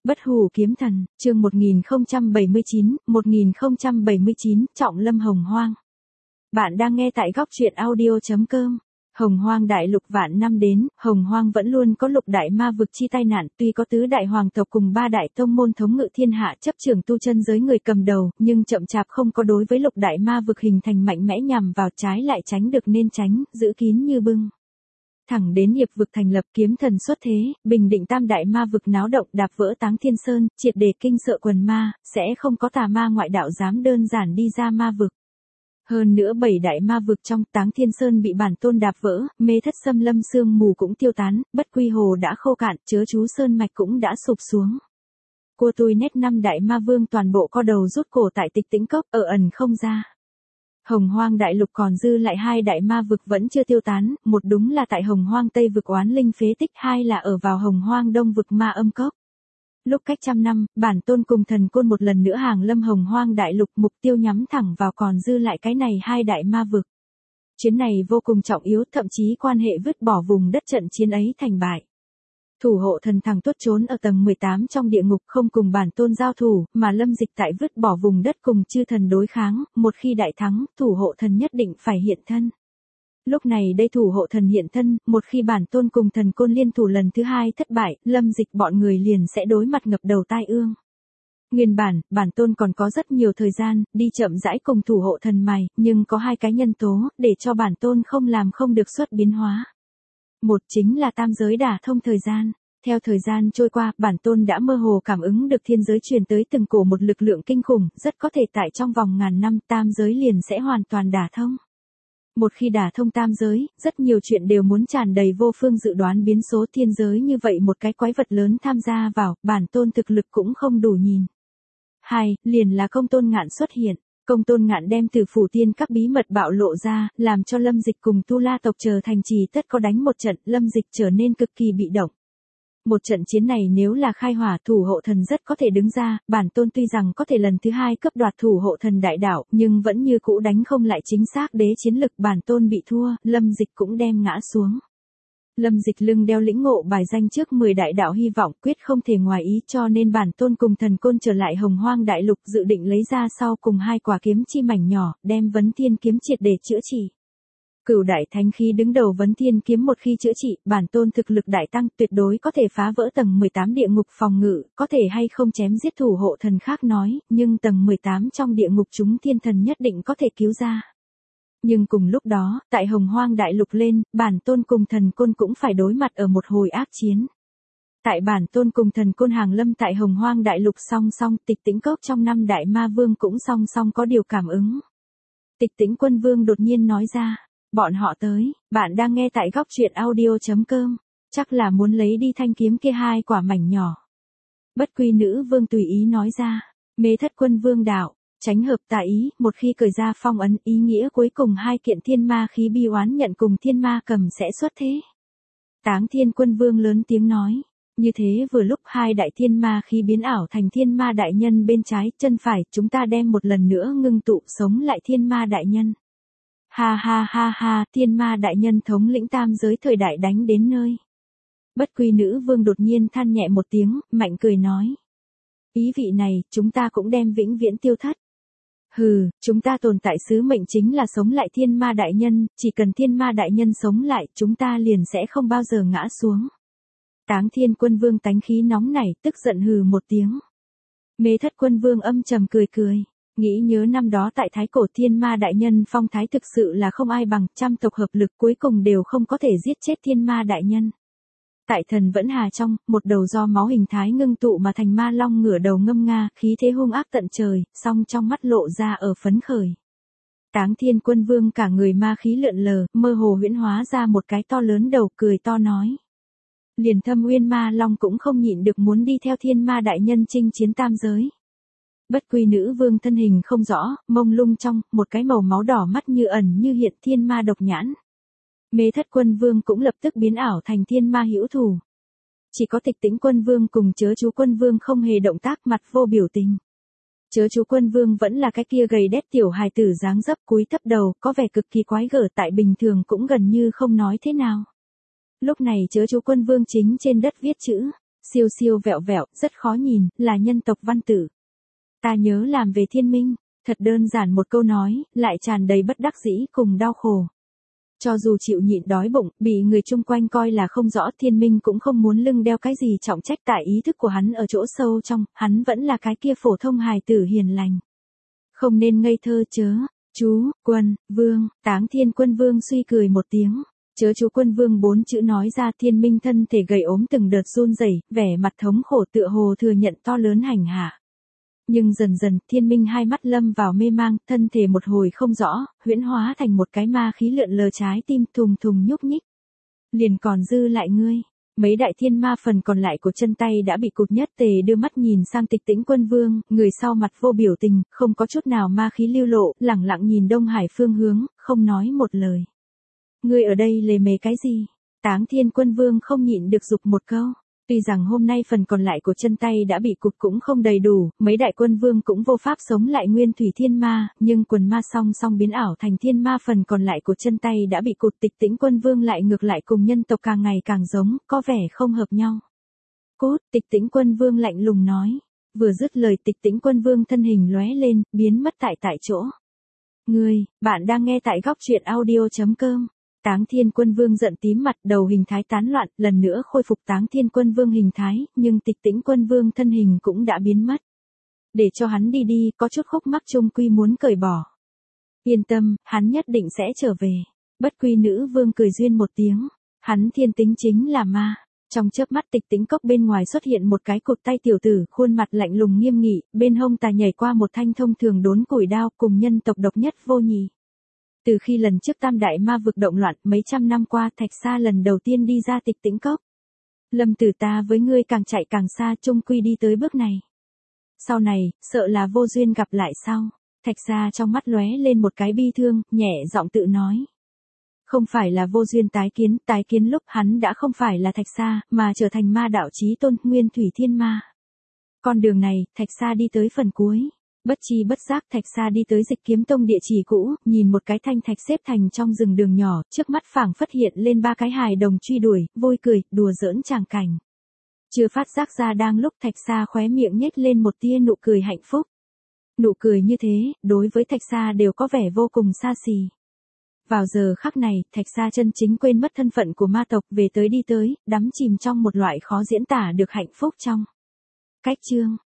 Bất hủ kiếm thần, chương 1079, Trọng Lâm Hồng Hoang. Bạn đang nghe tại góc truyện audio.com. Hồng Hoang đại lục vạn năm đến, Hồng Hoang vẫn luôn có lục đại ma vực chi tai nạn, tuy có tứ đại hoàng tộc cùng ba đại tông môn thống ngự thiên hạ chấp trưởng tu chân giới người cầm đầu, nhưng chậm chạp không có đối với lục đại ma vực hình thành mạnh mẽ nhằm vào, trái lại tránh được nên tránh, giữ kín như bưng. Thẳng đến Hiệp vực thành lập, kiếm thần xuất thế, bình định tam đại ma vực náo động, đạp vỡ Táng Thiên Sơn, triệt để kinh sợ quần ma, sẽ không có tà ma ngoại đạo dám đơn giản đi ra ma vực. Hơn nữa bảy đại ma vực trong Táng Thiên Sơn bị bản tôn đạp vỡ, mê thất xâm lâm sương mù cũng tiêu tán, bất quy hồ đã khô cạn, chớ chú sơn mạch cũng đã sụp xuống. Cua tui nét năm đại ma vương toàn bộ co đầu rút cổ tại Tịch Tĩnh Cốc, ở ẩn không ra. Hồng Hoang đại lục còn dư lại hai đại ma vực vẫn chưa tiêu tán, một đúng là tại Hồng Hoang Tây vực oán linh phế tích, hai là ở vào Hồng Hoang Đông vực ma âm cốc. Lúc cách trăm năm, bản tôn cùng thần côn một lần nữa hàng lâm Hồng Hoang đại lục, mục tiêu nhắm thẳng vào còn dư lại cái này hai đại ma vực. Chuyến này vô cùng trọng yếu, thậm chí quan hệ vứt bỏ vùng đất trận chiến ấy thành bại. Thủ hộ thần thẳng tuốt trốn ở tầng 18 trong địa ngục, không cùng bản tôn giao thủ, mà lâm dịch tại vứt bỏ vùng đất cùng chư thần đối kháng, một khi đại thắng, thủ hộ thần nhất định phải hiện thân. Lúc này đây thủ hộ thần hiện thân, một khi bản tôn cùng thần côn liên thủ lần thứ hai thất bại, lâm dịch bọn người liền sẽ đối mặt ngập đầu tai ương. Nguyên bản tôn còn có rất nhiều thời gian, đi chậm rãi cùng thủ hộ thần mày, nhưng có hai cái nhân tố, để cho bản tôn không làm không được xuất biến hóa. Một chính là tam giới đả thông thời gian. Theo thời gian trôi qua, bản tôn đã mơ hồ cảm ứng được thiên giới truyền tới từng cổ một lực lượng kinh khủng, rất có thể tại trong vòng ngàn năm tam giới liền sẽ hoàn toàn đả thông. Một khi đả thông tam giới, rất nhiều chuyện đều muốn tràn đầy vô phương dự đoán biến số thiên giới như vậy một cái quái vật lớn tham gia vào, bản tôn thực lực cũng không đủ nhìn. Hai, liền là Công Tôn Ngạn xuất hiện. Công Tôn Ngạn đem từ phủ tiên các bí mật bạo lộ ra, làm cho lâm dịch cùng Tu La tộc trở thành trì tất có đánh một trận, lâm dịch trở nên cực kỳ bị động. Một trận chiến này nếu là khai hỏa, thủ hộ thần rất có thể đứng ra, bản tôn tuy rằng có thể lần thứ hai cướp đoạt thủ hộ thần đại đảo, nhưng vẫn như cũ đánh không lại chính xác đế chiến lực, bản tôn bị thua, lâm dịch cũng đem ngã xuống. Lâm dịch lưng đeo lĩnh ngộ bài danh trước 10 đại đạo hy vọng, quyết không thể ngoài ý, cho nên bản tôn cùng thần côn trở lại Hồng Hoang đại lục, dự định lấy ra sau cùng hai quả kiếm chi mảnh nhỏ, đem Vấn Thiên kiếm triệt để chữa trị. Cửu đại thánh khí đứng đầu Vấn Thiên kiếm một khi chữa trị, bản tôn thực lực đại tăng, tuyệt đối có thể phá vỡ tầng 18 địa ngục phòng ngự, có thể hay không chém giết thủ hộ thần khác nói, nhưng tầng 18 trong địa ngục chúng thiên thần nhất định có thể cứu ra. Nhưng cùng lúc đó, tại Hồng Hoang đại lục lên, bản tôn cùng thần côn cũng phải đối mặt ở một hồi ác chiến. Tại bản tôn cùng thần côn hàng lâm tại Hồng Hoang đại lục song song, Tịch Tĩnh Cốc trong năm đại ma vương cũng song song có điều cảm ứng. Tịch Tĩnh Quân Vương đột nhiên nói ra. Bọn họ tới, bạn đang nghe tại góc truyện audio.com, chắc là muốn lấy đi thanh kiếm kia hai quả mảnh nhỏ. Bất Quy Nữ Vương tùy ý nói ra, Mê Thất Quân Vương đạo, tránh hợp tà ý, một khi cởi ra phong ấn, ý nghĩa cuối cùng hai kiện thiên ma khí bi oán nhận cùng thiên ma cầm sẽ xuất thế. Táng Thiên Quân Vương lớn tiếng nói, như thế vừa lúc hai đại thiên ma khí biến ảo thành thiên ma đại nhân bên trái, chân phải, chúng ta đem một lần nữa ngưng tụ sống lại thiên ma đại nhân. Ha ha ha ha, thiên ma đại nhân thống lĩnh tam giới thời đại đánh đến nơi. Bất Quy Nữ Vương đột nhiên than nhẹ một tiếng, mạnh cười nói. Ý vị này, chúng ta cũng đem vĩnh viễn tiêu thất. Hừ, chúng ta tồn tại sứ mệnh chính là sống lại thiên ma đại nhân, chỉ cần thiên ma đại nhân sống lại, chúng ta liền sẽ không bao giờ ngã xuống. Táng Thiên Quân Vương tánh khí nóng nảy, tức giận hừ một tiếng. Mê Thất Quân Vương âm trầm cười cười. Nghĩ nhớ năm đó tại Thái Cổ thiên ma đại nhân phong thái thực sự là không ai bằng, trăm tộc hợp lực cuối cùng đều không có thể giết chết thiên ma đại nhân. Tại Thần Vẫn Hà trong, một đầu do máu hình thái ngưng tụ mà thành ma long ngửa đầu ngâm nga, khí thế hung ác tận trời, song trong mắt lộ ra ở phấn khởi. Táng Thiên Quân Vương cả người ma khí lượn lờ, mơ hồ huyễn hóa ra một cái to lớn đầu, cười to nói. Liền Thâm Uyên ma long cũng không nhịn được muốn đi theo thiên ma đại nhân chinh chiến tam giới. Bất Quy Nữ Vương thân hình không rõ, mông lung trong, một cái màu máu đỏ mắt như ẩn như hiện thiên ma độc nhãn. Mê Thất Quân Vương cũng lập tức biến ảo thành thiên ma hữu thù. Chỉ có Tịch Tĩnh Quân Vương cùng Chớ Chú Quân Vương không hề động tác, mặt vô biểu tình. Chớ Chú Quân Vương vẫn là cái kia gầy đét tiểu hài tử dáng dấp cúi thấp đầu, có vẻ cực kỳ quái gở, tại bình thường cũng gần như không nói thế nào. Lúc này Chớ Chú Quân Vương chính trên đất viết chữ. Siêu siêu vẹo vẹo, rất khó nhìn, là nhân tộc văn tử. Ta nhớ làm về thiên minh, thật đơn giản một câu nói, lại tràn đầy bất đắc dĩ cùng đau khổ. Cho dù chịu nhịn đói bụng, bị người chung quanh coi là không rõ, thiên minh cũng không muốn lưng đeo cái gì trọng trách, tại ý thức của hắn ở chỗ sâu trong, hắn vẫn là cái kia phổ thông hài tử hiền lành. Không nên ngây thơ chớ, chú, quân, vương, Táng Thiên Quân Vương suy cười một tiếng. Chớ chú Quân Vương 4 chữ nói ra, thiên minh thân thể gầy ốm từng đợt run rẩy, vẻ mặt thống khổ tựa hồ thừa nhận to lớn hành hạ. Nhưng dần dần, thiên minh hai mắt lâm vào mê mang, thân thể một hồi không rõ, huyễn hóa thành một cái ma khí lượn lờ trái tim thùng thùng nhúc nhích. Liền còn dư lại ngươi. Mấy đại thiên ma phần còn lại của chân tay đã bị cụt nhất tề đưa mắt nhìn sang Tịch Tĩnh Quân Vương, người sau mặt vô biểu tình, không có chút nào ma khí lưu lộ, lẳng lặng nhìn Đông Hải phương hướng, không nói một lời. Ngươi ở đây lề mề cái gì? Táng Thiên Quân Vương không nhịn được giục một câu. Tuy rằng hôm nay phần còn lại của chân tay đã bị cụt cũng không đầy đủ, mấy đại quân vương cũng vô pháp sống lại nguyên thủy thiên ma, nhưng quần ma song song biến ảo thành thiên ma phần còn lại của chân tay đã bị cụt, Tịch Tĩnh Quân Vương lại ngược lại cùng nhân tộc càng ngày càng giống, có vẻ không hợp nhau. Cút, Tịch Tĩnh Quân Vương lạnh lùng nói. Vừa dứt lời, Tịch Tĩnh Quân Vương thân hình lóe lên, biến mất tại chỗ. Bạn đang nghe tại góc truyện audio.com. Táng Thiên Quân Vương giận tím mặt, đầu hình thái tán loạn, lần nữa khôi phục Táng Thiên Quân Vương hình thái, nhưng Tịch Tĩnh Quân Vương thân hình cũng đã biến mất. Để cho hắn đi, có chút khúc mắc chung quy muốn cởi bỏ. Yên tâm, hắn nhất định sẽ trở về. Bất Quy Nữ Vương cười duyên một tiếng. Hắn thiên tính chính là ma. Trong chớp mắt Tịch Tĩnh cốc bên ngoài xuất hiện một cái cụt tay tiểu tử, khuôn mặt lạnh lùng nghiêm nghị, bên hông tà nhảy qua một thanh thông thường đốn củi đao, cùng nhân tộc độc nhất vô nhị. Từ khi lần trước Tam Đại Ma vực động loạn, mấy trăm năm qua, Thạch Sa lần đầu tiên đi ra Tịch Tĩnh cốc. Lâm Tử, ta với ngươi càng chạy càng xa, chung quy đi tới bước này. Sau này, sợ là vô duyên gặp lại sau. Thạch Sa trong mắt lóe lên một cái bi thương, nhẹ giọng tự nói. Không phải là vô duyên tái kiến lúc hắn đã không phải là Thạch Sa, mà trở thành ma đạo chí tôn, nguyên thủy thiên ma. Con đường này, Thạch Sa đi tới phần cuối. Bất chi bất giác Thạch Sa đi tới Dịch Kiếm Tông địa chỉ cũ, nhìn một cái thanh thạch xếp thành trong rừng đường nhỏ, trước mắt phảng phất hiện lên ba cái hài đồng truy đuổi, vui cười, đùa giỡn tràng cảnh. Chưa phát giác ra đang lúc Thạch Sa khóe miệng nhếch lên một tia nụ cười hạnh phúc. Nụ cười như thế, đối với Thạch Sa đều có vẻ vô cùng xa xỉ. Vào giờ khắc này, Thạch Sa chân chính quên mất thân phận của ma tộc, về tới đi tới, đắm chìm trong một loại khó diễn tả được hạnh phúc trong. Cách chương